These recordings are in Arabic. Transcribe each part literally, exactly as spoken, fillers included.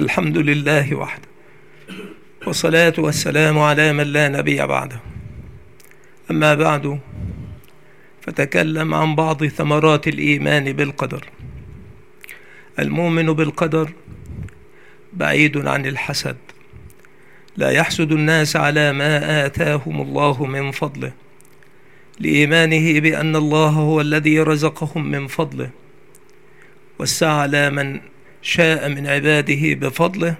الحمد لله وحده، والصلاة والسلام على من لا نبي بعده. أما بعد، فتكلم عن بعض ثمرات الإيمان بالقدر. المؤمن بالقدر بعيد عن الحسد، لا يحسد الناس على ما آتاهم الله من فضله، لإيمانه بأن الله هو الذي رزقهم من فضله، وسع على من شاء من عباده بفضله،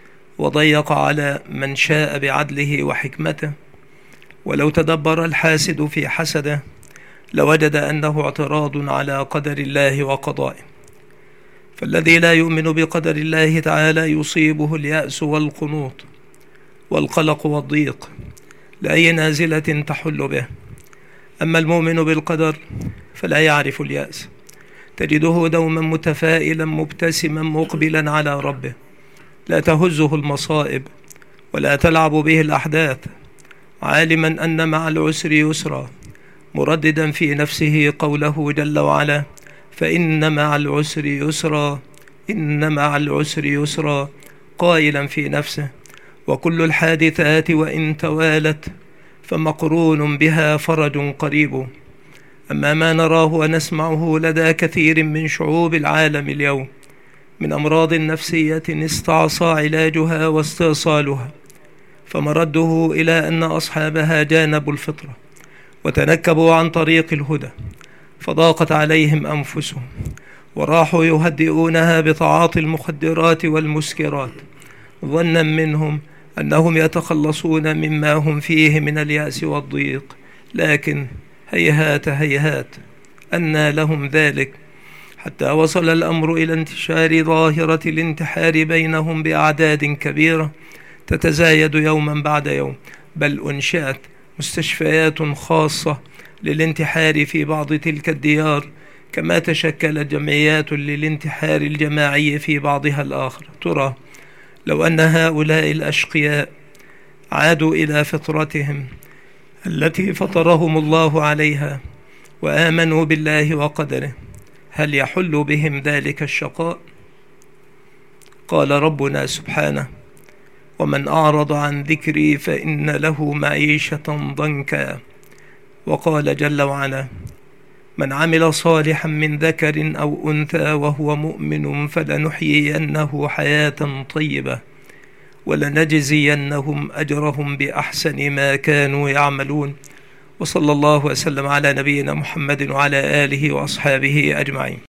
وضيق على من شاء بعدله وحكمته. ولو تدبر الحاسد في حسده لوجد أنه اعتراض على قدر الله وقضائه. فالذي لا يؤمن بقدر الله تعالى يصيبه اليأس والقنوط والقلق والضيق لأي نازلة تحل به. أما المؤمن بالقدر فلا يعرف اليأس، تجده دوما متفائلا مبتسما مقبلا على ربه، لا تهزه المصائب ولا تلعب به الأحداث، عالما أن مع العسر يسرا، مرددا في نفسه قوله جل وعلا: فإن مع العسر يسرا، إن مع العسر يسرا، قائلا في نفسه: وكل الحادثات وإن توالت فمقرون بها فرج قريب. أما ما نراه ونسمعه لدى كثير من شعوب العالم اليوم من أمراض نفسية استعصى علاجها واستئصالها، فمرده إلى أن أصحابها جانبوا الفطرة وتنكبوا عن طريق الهدى، فضاقت عليهم أنفسهم وراحوا يهدئونها بتعاطي المخدرات والمسكرات، ظنا منهم أنهم يتخلصون مما هم فيه من اليأس والضيق. لكن هيهات هيهات، أنى لهم ذلك، حتى وصل الأمر إلى انتشار ظاهرة الانتحار بينهم بأعداد كبيرة تتزايد يوما بعد يوم، بل أنشأت مستشفيات خاصة للانتحار في بعض تلك الديار، كما تشكلت جمعيات للانتحار الجماعي في بعضها الآخر. ترى لو أن هؤلاء الأشقياء عادوا إلى فطرتهم التي فطرهم الله عليها وآمنوا بالله وقدره، هل يحل بهم ذلك الشقاء؟ قال ربنا سبحانه: ومن أعرض عن ذكري فإن له معيشة ضنكا. وقال جل وعلا: من عمل صالحا من ذكر أو أنثى وهو مؤمن فلنحيينه حياة طيبة ولنجزينهم أجرهم بأحسن ما كانوا يعملون. وصلى الله وسلم على نبينا محمد وعلى آله وأصحابه أجمعين.